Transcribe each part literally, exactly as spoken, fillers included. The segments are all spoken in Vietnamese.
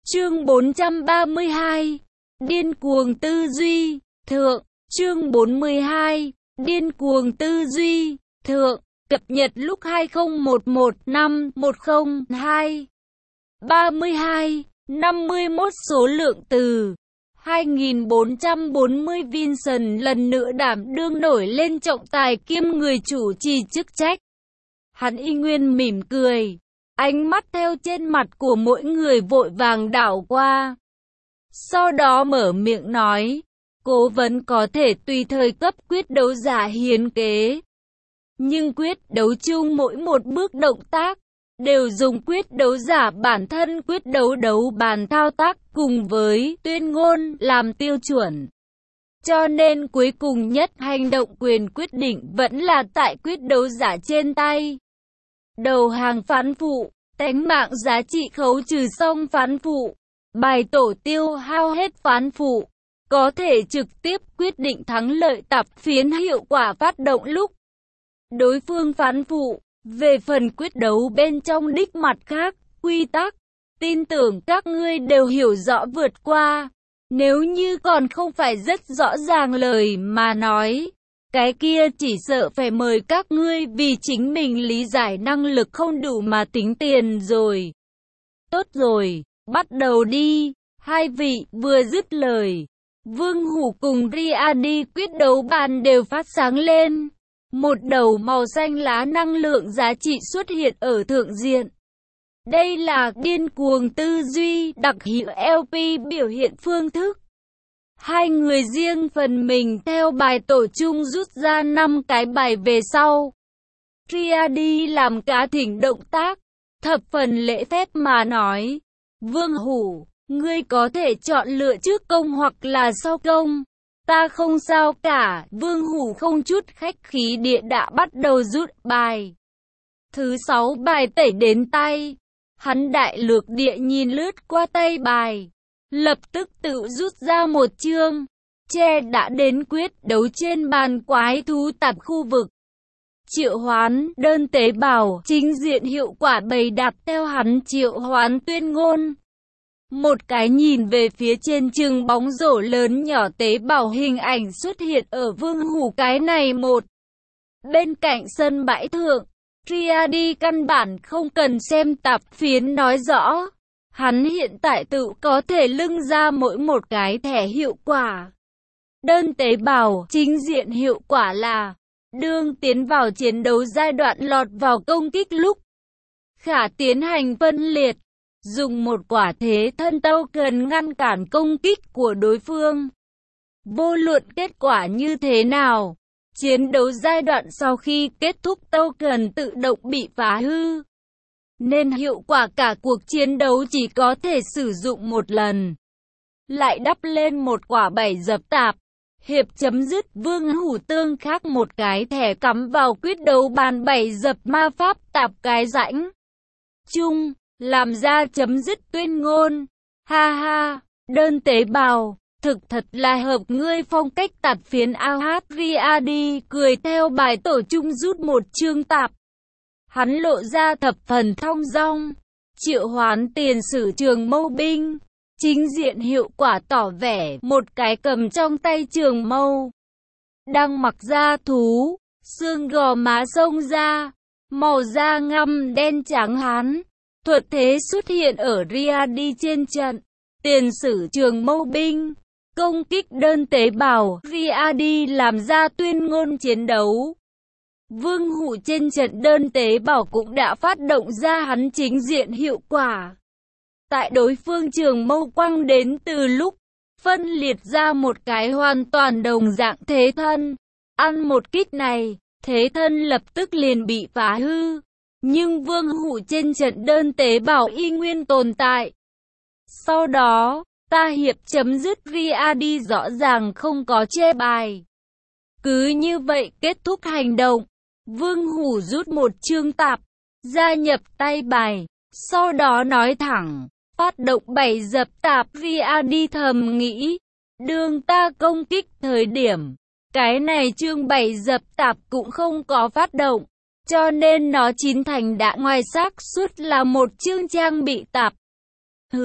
Chương bốn trăm ba mươi hai. Điên cuồng tư duy. Thượng. Chương bốn mươi hai. Điên cuồng tư duy. Thượng. Cập nhật lúc hai không một một năm một không hai. ba mươi hai. năm mươi mốt số lượng từ. hai nghìn bốn trăm bốn mươi Vincent lần nữa đảm đương nổi lên trọng tài kiêm người chủ trì chức trách. Hắn y nguyên mỉm cười. Ánh mắt theo trên mặt của mỗi người vội vàng đảo qua. Sau đó mở miệng nói, cố vấn có thể tùy thời cấp quyết đấu giả hiến kế. Nhưng quyết đấu chung mỗi một bước động tác, đều dùng quyết đấu giả bản thân quyết đấu đấu bàn thao tác cùng với tuyên ngôn làm tiêu chuẩn. Cho nên cuối cùng nhất hành động quyền quyết định vẫn là tại quyết đấu giả trên tay. Đầu hàng phán phụ, tánh mạng giá trị khấu trừ xong phán phụ, bài tổ tiêu hao hết phán phụ, có thể trực tiếp quyết định thắng lợi tạp phiến hiệu quả phát động lúc đối phương phán phụ. Về phần quyết đấu bên trong đích mặt khác, quy tắc, tin tưởng các ngươi đều hiểu rõ vượt qua. Nếu như còn không phải rất rõ ràng lời mà nói, cái kia chỉ sợ phải mời các ngươi vì chính mình lý giải năng lực không đủ mà tính tiền rồi. Tốt rồi, bắt đầu đi. Hai vị vừa dứt lời, Vương Hủ cùng Riadi quyết đấu bàn đều phát sáng lên. Một đầu màu xanh lá năng lượng giá trị xuất hiện ở thượng diện. Đây là điên cuồng tư duy đặc hiệu lờ pê biểu hiện phương thức. Hai người riêng phần mình theo bài tổ chung rút ra năm cái bài về sau. Riadi làm cá thỉnh động tác, thập phần lễ phép mà nói, Vương Hủ, ngươi có thể chọn lựa trước công hoặc là sau công. Ta không sao cả. Vương Hủ không chút khách khí địa đã bắt đầu rút bài. Thứ sáu bài tẩy đến tay. Hắn đại lược địa nhìn lướt qua tay bài, lập tức tự rút ra một chương. Che đã đến quyết đấu trên bàn quái thú tạp khu vực. Triệu hoán đơn tế bào chính diện hiệu quả bày đặt theo hắn triệu hoán tuyên ngôn. Một cái nhìn về phía trên chừng bóng rổ lớn nhỏ tế bào hình ảnh xuất hiện ở Vương Hủ cái này một. Bên cạnh sân bãi thượng, Riadi căn bản không cần xem tạp phiến nói rõ. Hắn hiện tại tự có thể lưng ra mỗi một cái thẻ hiệu quả. Đơn tế bào chính diện hiệu quả là đương tiến vào chiến đấu giai đoạn lọt vào công kích lúc khả tiến hành phân liệt. Dùng một quả thế thân token ngăn cản công kích của đối phương. Vô luận kết quả như thế nào, chiến đấu giai đoạn sau khi kết thúc token tự động bị phá hư. Nên hiệu quả cả cuộc chiến đấu chỉ có thể sử dụng một lần. Lại đắp lên một quả bảy dập tạp. Hiệp chấm dứt. Vương Hủ tương khác một cái thẻ cắm vào quyết đấu bàn bảy dập ma pháp tạp cái rãnh chung. Làm ra chấm dứt tuyên ngôn. Ha ha, đơn tế bào, thực thật là hợp ngươi phong cách tạp phiến a hát. Riadi cười theo bài tổ chung rút một chương tạp. Hắn lộ ra thập phần thong dong. Triệu hoán tiền sử trường mâu binh. Chính diện hiệu quả tỏ vẻ một cái cầm trong tay trường mâu. Đang mặc da thú, xương gò má xông ra, màu da ngăm đen trắng hắn. Thuật thế xuất hiện ở Riadi trên trận. Tiền sử trường mâu binh. Công kích đơn tế bào. Riadi làm ra tuyên ngôn chiến đấu. Vương Hủ trên trận đơn tế bào cũng đã phát động ra hắn chính diện hiệu quả. Tại đối phương trường mâu quăng đến từ lúc phân liệt ra một cái hoàn toàn đồng dạng thế thân. Ăn một kích này, thế thân lập tức liền bị phá hư. Nhưng Vương Hủ trên trận đơn tế bào y nguyên tồn tại. Sau đó, ta hiệp chấm dứt. Riadi rõ ràng không có chê bài. Cứ như vậy kết thúc hành động. Vương Hủ rút một chương tạp, gia nhập tay bài. Sau đó nói thẳng, phát động bảy dập tạp. Riadi thầm nghĩ, đương ta công kích thời điểm, cái này chương bảy dập tạp cũng không có phát động. Cho nên nó chín thành đã ngoài xác suất là một chương trang bị tạp. Hừ,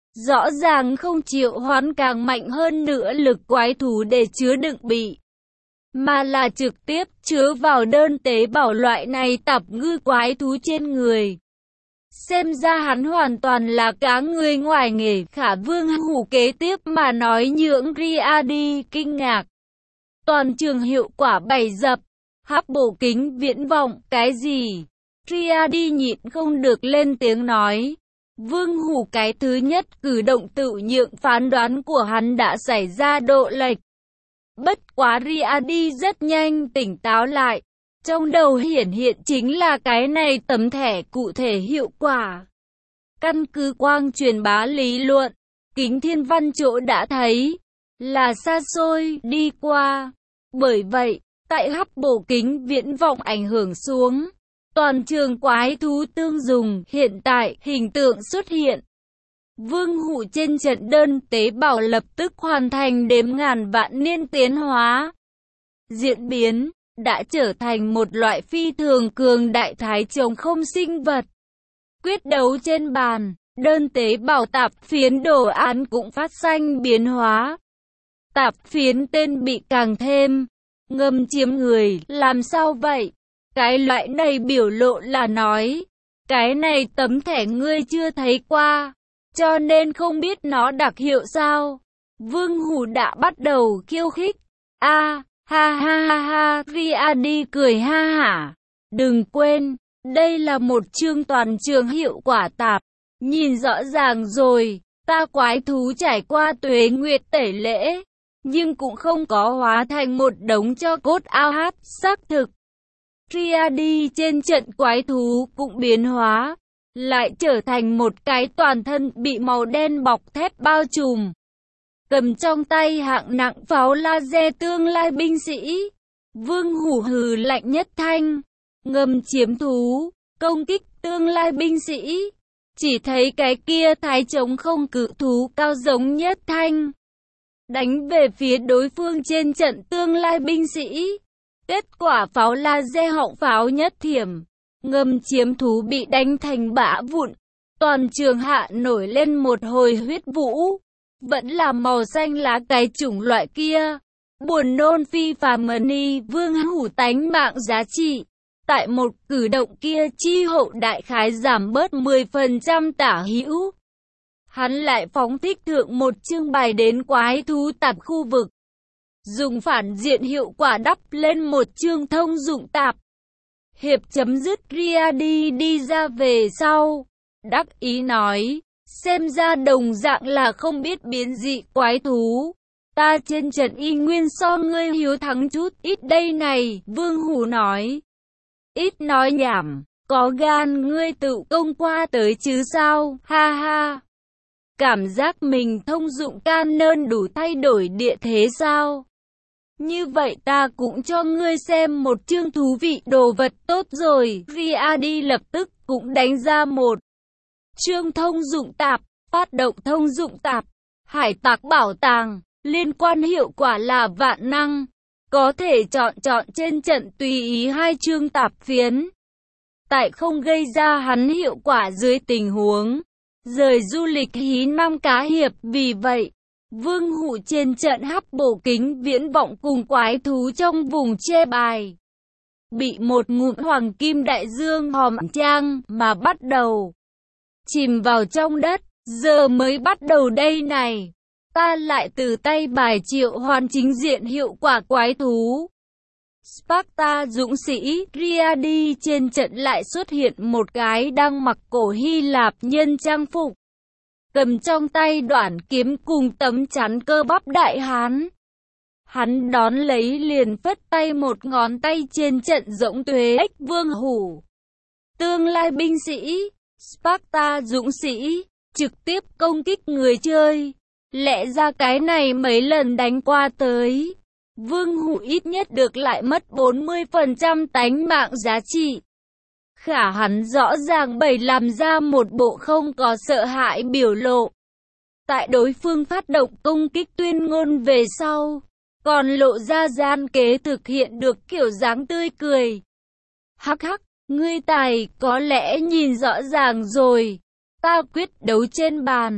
Rõ ràng không triệu hoán càng mạnh hơn nữa lực quái thú để chứa đựng bị, mà là trực tiếp chứa vào đơn tế bào loại này tạp ngư quái thú trên người. Xem ra hắn hoàn toàn là cá người ngoài nghề. Khả Vương Hủ kế tiếp mà nói nhượng Riadi kinh ngạc. Toàn trường hiệu quả bảy dập, hắc bổ kính viễn vọng, cái gì? Riadi nhịn không được lên tiếng nói. Vương Hủ cái thứ nhất cử động tự nhượng phán đoán của hắn đã xảy ra độ lệch. Bất quá Riadi rất nhanh tỉnh táo lại. Trong đầu hiển hiện chính là cái này tấm thẻ cụ thể hiệu quả. Căn cứ quang truyền bá lý luận, Kính Thiên Văn chỗ đã thấy, là xa xôi đi qua. Bởi vậy, tại hắc bổ kính viễn vọng ảnh hưởng xuống, toàn trường quái thú tương dùng, hiện tại hình tượng xuất hiện. Vương Hủ trên trận đơn tế bào lập tức hoàn thành đếm ngàn vạn niên tiến hóa. Diễn biến đã trở thành một loại phi thường cường đại thái chống không sinh vật. Quyết đấu trên bàn, đơn tế bào tạp phiến đồ án cũng phát sinh biến hóa. Tạp phiến tên bị càng thêm ngầm chiếm người, làm sao vậy? Cái loại này biểu lộ là nói, cái này tấm thẻ ngươi chưa thấy qua, cho nên không biết nó đặc hiệu sao? Vương Hủ đã bắt đầu khiêu khích. A, ha ha ha ha, Riadi cười ha hả. Đừng quên, đây là một chương toàn trường hiệu quả tạp. Nhìn rõ ràng rồi, ta quái thú trải qua tuế nguyệt tẩy lễ, nhưng cũng không có hóa thành một đống cho cốt ao hát, xác thực. Riadi trên trận quái thú cũng biến hóa, lại trở thành một cái toàn thân bị màu đen bọc thép bao trùm. Cầm trong tay hạng nặng pháo laser tương lai binh sĩ. Vương Hủ hừ lạnh nhất thanh, ngầm chiếm thú, công kích tương lai binh sĩ. Chỉ thấy cái kia thái chống không cự thú cao giống nhất thanh, đánh về phía đối phương trên trận tương lai binh sĩ. Kết quả pháo laser họng pháo nhất thiểm, ngầm chiếm thú bị đánh thành bã vụn. Toàn trường hạ nổi lên một hồi huyết vũ. Vẫn là màu xanh lá cái chủng loại kia. Buồn nôn phi phàm mani. Vương Hủ tánh mạng giá trị. Tại một cử động kia chi hậu đại khái giảm bớt mười phần trăm tả hữu. Hắn lại phóng thích thượng một chương bài đến quái thú tạp khu vực. Dùng phản diện hiệu quả đắp lên một chương thông dụng tạp. Hiệp chấm dứt. Riadi đi ra về sau, đắc ý nói, xem ra đồng dạng là không biết biến dị quái thú. Ta trên trận y nguyên so ngươi hiếu thắng chút ít đây này. Vương Hủ nói, ít nói nhảm, có gan ngươi tự công qua tới chứ sao, ha ha. Cảm giác mình thông dụng can nơn đủ thay đổi địa thế sao? Như vậy ta cũng cho ngươi xem một chương thú vị đồ vật tốt rồi. Riadi lập tức cũng đánh ra một chương thông dụng tạp, phát động thông dụng tạp, hải tặc bảo tàng, liên quan hiệu quả là vạn năng, có thể chọn chọn trên trận tùy ý hai chương tạp phiến. Tại không gây ra hắn hiệu quả dưới tình huống rời du lịch hí năm cá hiệp, vì vậy Vương Hủ trên trận hắc bổ kính viễn vọng cùng quái thú trong vùng che bài, bị một ngụm hoàng kim đại dương hòm trang mà bắt đầu chìm vào trong đất. Giờ mới bắt đầu đây này, ta lại từ tay bài triệu hoàn chính diện hiệu quả quái thú. Sparta dũng sĩ. Riadi trên trận lại xuất hiện một cái đang mặc cổ Hy Lạp nhân trang phục, cầm trong tay đoạn kiếm cùng tấm chắn cơ bắp đại hán. Hắn đón lấy liền phất tay một ngón tay trên trận rỗng tuế ếch. Vương Hủ, tương lai binh sĩ, Sparta dũng sĩ, trực tiếp công kích người chơi. Lẽ ra cái này mấy lần đánh qua tới, Vương Hủ ít nhất được lại mất bốn mươi phần trăm tánh mạng giá trị. Khả hắn rõ ràng bày làm ra một bộ không có sợ hãi biểu lộ. Tại đối phương phát động công kích tuyên ngôn về sau, còn lộ ra gian kế thực hiện được kiểu dáng tươi cười. Hắc hắc, ngươi tài có lẽ nhìn rõ ràng rồi. Ta quyết đấu trên bàn,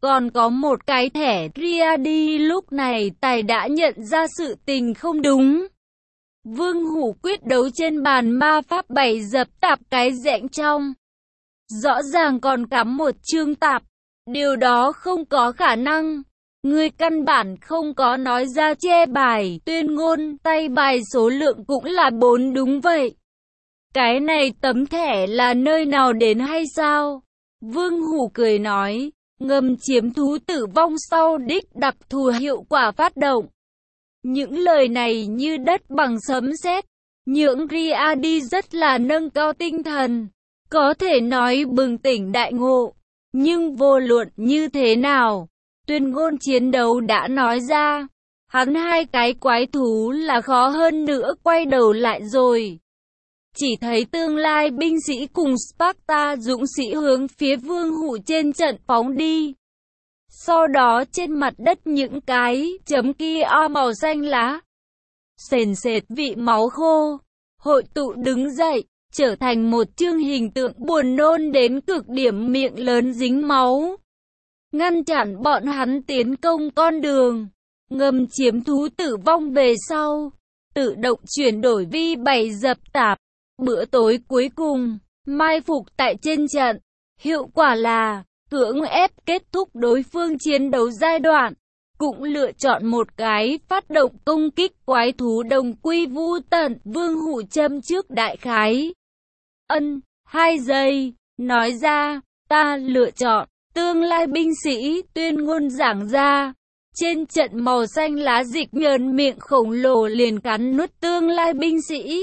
Còn có một cái thẻ Riadi. Lúc này Tài đã nhận ra sự tình không đúng. Vương Hủ quyết đấu trên bàn ma pháp bảy dập tạp cái rãnh trong. Rõ ràng còn cắm một chương tạp. Điều đó không có khả năng. Người căn bản không có nói ra che bài, tuyên ngôn, tay bài số lượng cũng là bốn đúng vậy. Cái này tấm thẻ là nơi nào đến hay sao? Vương Hủ cười nói, ngầm chiếm thú tử vong sau đích đặc thù hiệu quả phát động. Những lời này như đất bằng sấm sét, nhượng Riadi rất là nâng cao tinh thần, có thể nói bừng tỉnh đại ngộ. Nhưng vô luận như thế nào, tuyên ngôn chiến đấu đã nói ra, hắn hai cái quái thú là khó hơn nữa quay đầu lại rồi. Chỉ thấy tương lai binh sĩ cùng Sparta dũng sĩ hướng phía Vương Hủ trên trận phóng đi. Sau đó trên mặt đất những cái chấm kia màu xanh lá, sền sệt vị máu khô, hội tụ đứng dậy, trở thành một chương hình tượng buồn nôn đến cực điểm, miệng lớn dính máu. Ngăn chặn bọn hắn tiến công con đường, ngầm chiếm thú tử vong về sau, tự động chuyển đổi vi bảy dập tạp. Bữa tối cuối cùng, mai phục tại trên trận, hiệu quả là cưỡng ép kết thúc đối phương chiến đấu giai đoạn, cũng lựa chọn một cái phát động công kích quái thú đồng quy vu tận. Vương Hủ châm trước đại khái. Ân, hai giây, nói ra, ta lựa chọn, tương lai binh sĩ tuyên ngôn giảng ra. Trên trận màu xanh lá dịch nhờn miệng khổng lồ liền cắn nuốt tương lai binh sĩ.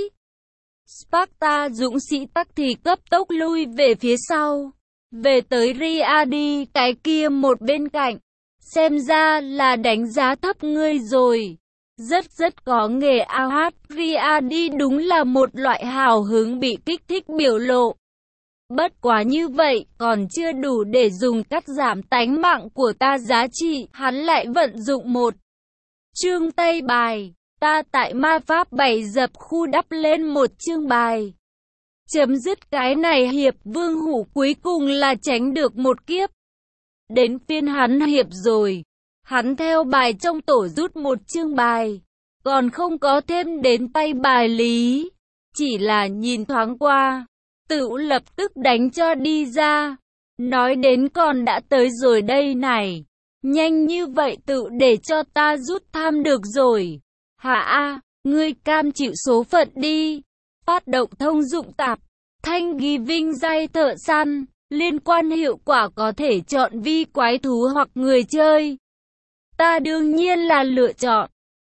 Sparta dũng sĩ tắc thì cấp tốc lui về phía sau, về tới Riadi cái kia một bên cạnh. Xem ra là đánh giá thấp ngươi rồi. Rất rất có nghề ao hát. Riadi đúng là một loại hào hứng bị kích thích biểu lộ. Bất quá như vậy còn chưa đủ để dùng cắt giảm tánh mạng của ta giá trị. Hắn lại vận dụng một chương tay bài. Ta tại ma pháp bảy dập khu đắp lên một chương bài. Chấm dứt cái này hiệp. Vương Hủ cuối cùng là tránh được một kiếp. Đến phiên hắn hiệp rồi. Hắn theo bài trong tổ rút một chương bài. Còn không có thêm đến tay bài lý. Chỉ là nhìn thoáng qua, tự lập tức đánh cho đi ra. Nói đến còn đã tới rồi đây này. Nhanh như vậy tự để cho ta rút tham được rồi. Hả a, ngươi cam chịu số phận đi. Phát động thông dụng tạp. Thanh ghi vinh giai thợ săn. Liên quan hiệu quả có thể chọn vi quái thú hoặc người chơi. Ta đương nhiên là lựa chọn